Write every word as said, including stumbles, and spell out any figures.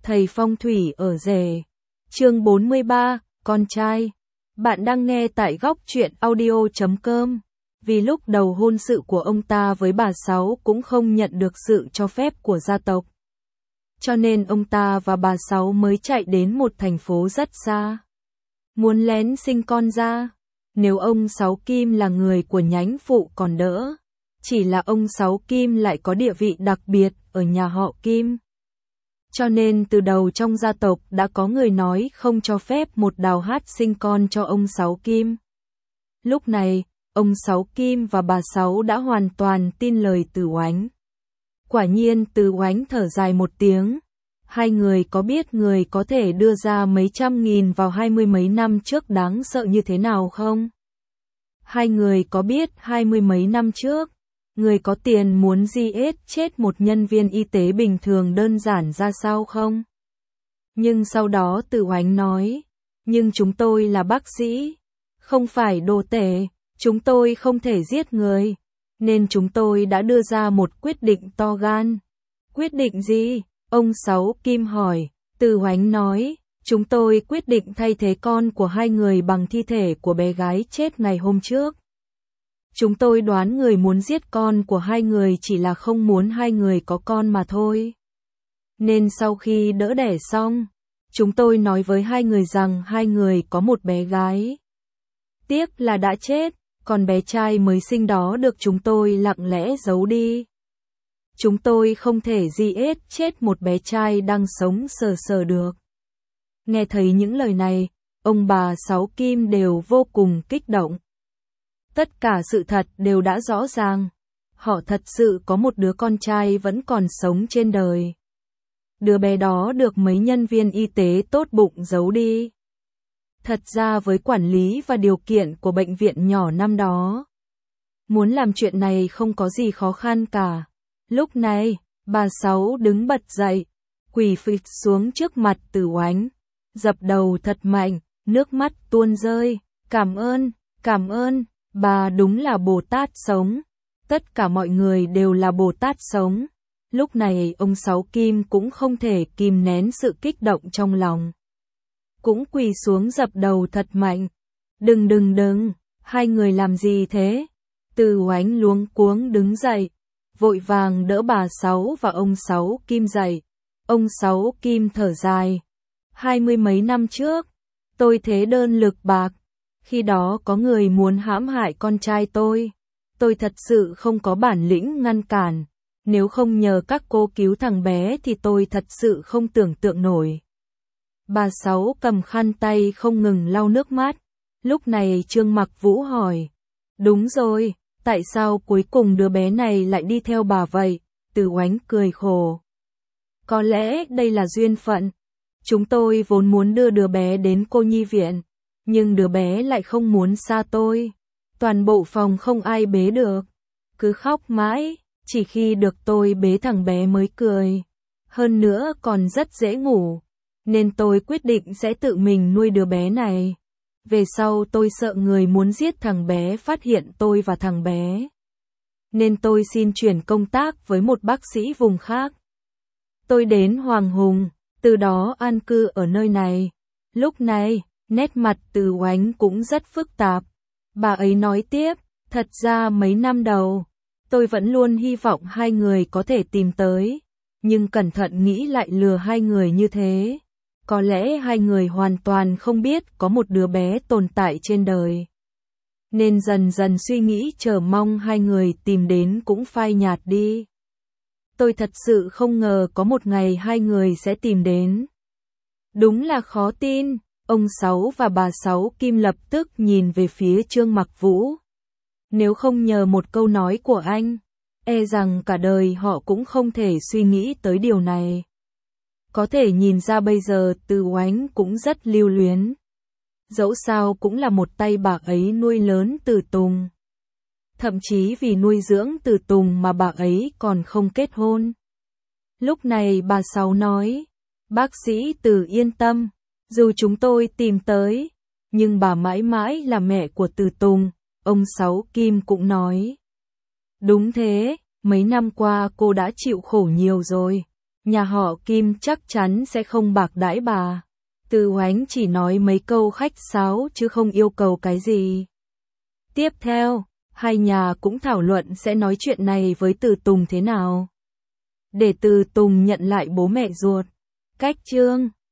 Thầy phong thủy ở rể. Chương bốn mươi ba, con trai. Bạn đang nghe tại góc truyện audio chấm com. Vì lúc đầu hôn sự của ông ta với bà Sáu cũng không nhận được sự cho phép của gia tộc. Cho nên ông ta và bà Sáu mới chạy đến một thành phố rất xa. Muốn lén sinh con ra. Nếu ông Sáu Kim là người của nhánh phụ còn đỡ. Chỉ là ông Sáu Kim lại có địa vị đặc biệt ở nhà họ Kim. Cho nên từ đầu trong gia tộc đã có người nói không cho phép một đào hát sinh con cho ông Sáu Kim. Lúc này, ông Sáu Kim và bà Sáu đã hoàn toàn tin lời Từ Oánh. Quả nhiên Từ Oánh thở dài một tiếng. Hai người có biết người có thể đưa ra mấy trăm nghìn vào hai mươi mấy năm trước đáng sợ như thế nào không? Hai người có biết hai mươi mấy năm trước, người có tiền muốn giết chết một nhân viên y tế bình thường đơn giản ra sao không? Nhưng sau đó Từ Oánh nói, nhưng chúng tôi là bác sĩ, không phải đồ tể, chúng tôi không thể giết người, nên chúng tôi đã đưa ra một quyết định to gan. Quyết định gì? Ông Sáu Kim hỏi. Từ Oánh nói, chúng tôi quyết định thay thế con của hai người bằng thi thể của bé gái chết ngày hôm trước. Chúng tôi đoán người muốn giết con của hai người chỉ là không muốn hai người có con mà thôi. Nên sau khi đỡ đẻ xong, chúng tôi nói với hai người rằng hai người có một bé gái. Tiếc là đã chết, còn bé trai mới sinh đó được chúng tôi lặng lẽ giấu đi. Chúng tôi không thể giết chết một bé trai đang sống sờ sờ được. Nghe thấy những lời này, ông bà Sáu Kim đều vô cùng kích động. Tất cả sự thật đều đã rõ ràng. Họ thật sự có một đứa con trai vẫn còn sống trên đời. Đứa bé đó được mấy nhân viên y tế tốt bụng giấu đi. Thật ra với quản lý và điều kiện của bệnh viện nhỏ năm đó, muốn làm chuyện này không có gì khó khăn cả. Lúc này, bà Sáu đứng bật dậy, quỳ phịch xuống trước mặt Từ Oánh, dập đầu thật mạnh, nước mắt tuôn rơi. Cảm ơn, cảm ơn, bà đúng là Bồ Tát sống. Tất cả mọi người đều là Bồ Tát sống. Lúc này ông Sáu Kim cũng không thể kìm nén sự kích động trong lòng. Cũng quỳ xuống dập đầu thật mạnh. Đừng đừng đừng, hai người làm gì thế? Từ Oánh luống cuống đứng dậy, vội vàng đỡ bà Sáu và ông Sáu Kim dậy. Ông Sáu Kim thở dài. Hai mươi mấy năm trước, tôi thế đơn lực bạc. Khi đó có người muốn hãm hại con trai tôi. Tôi thật sự không có bản lĩnh ngăn cản. Nếu không nhờ các cô cứu thằng bé thì tôi thật sự không tưởng tượng nổi. Bà Sáu cầm khăn tay không ngừng lau nước mắt. Lúc này Trương Mặc Vũ hỏi. Đúng rồi, tại sao cuối cùng đứa bé này lại đi theo bà vậy? Từ Oánh cười khổ. Có lẽ đây là duyên phận. Chúng tôi vốn muốn đưa đứa bé đến cô nhi viện. Nhưng đứa bé lại không muốn xa tôi. Toàn bộ phòng không ai bế được. Cứ khóc mãi, chỉ khi được tôi bế thằng bé mới cười. Hơn nữa còn rất dễ ngủ. Nên tôi quyết định sẽ tự mình nuôi đứa bé này. Về sau tôi sợ người muốn giết thằng bé phát hiện tôi và thằng bé. Nên tôi xin chuyển công tác với một bác sĩ vùng khác. Tôi đến Hoàng Hùng, từ đó an cư ở nơi này. Lúc này, nét mặt Từ Oánh cũng rất phức tạp. Bà ấy nói tiếp, thật ra mấy năm đầu, tôi vẫn luôn hy vọng hai người có thể tìm tới. Nhưng cẩn thận nghĩ lại lừa hai người như thế. Có lẽ hai người hoàn toàn không biết có một đứa bé tồn tại trên đời. Nên dần dần suy nghĩ chờ mong hai người tìm đến cũng phai nhạt đi. Tôi thật sự không ngờ có một ngày hai người sẽ tìm đến. Đúng là khó tin. Ông Sáu và bà Sáu Kim lập tức nhìn về phía Trương Mặc Vũ. Nếu không nhờ một câu nói của anh, e rằng cả đời họ cũng không thể suy nghĩ tới điều này. Có thể nhìn ra bây giờ Từ Oánh cũng rất lưu luyến. Dẫu sao cũng là một tay bà ấy nuôi lớn Từ Tùng. Thậm chí vì nuôi dưỡng Từ Tùng mà bà ấy còn không kết hôn. Lúc này bà Sáu nói, bác sĩ Từ yên tâm, dù chúng tôi tìm tới, nhưng bà mãi mãi là mẹ của Từ Tùng, ông Sáu Kim cũng nói. Đúng thế, mấy năm qua cô đã chịu khổ nhiều rồi. nhà họ Kim chắc chắn sẽ không bạc đãi bà. Từ Oánh chỉ nói mấy câu khách sáo chứ không yêu cầu cái gì. Tiếp theo, hai nhà cũng thảo luận sẽ nói chuyện này với Từ Tùng thế nào. Để Từ Tùng nhận lại bố mẹ ruột. Cách chương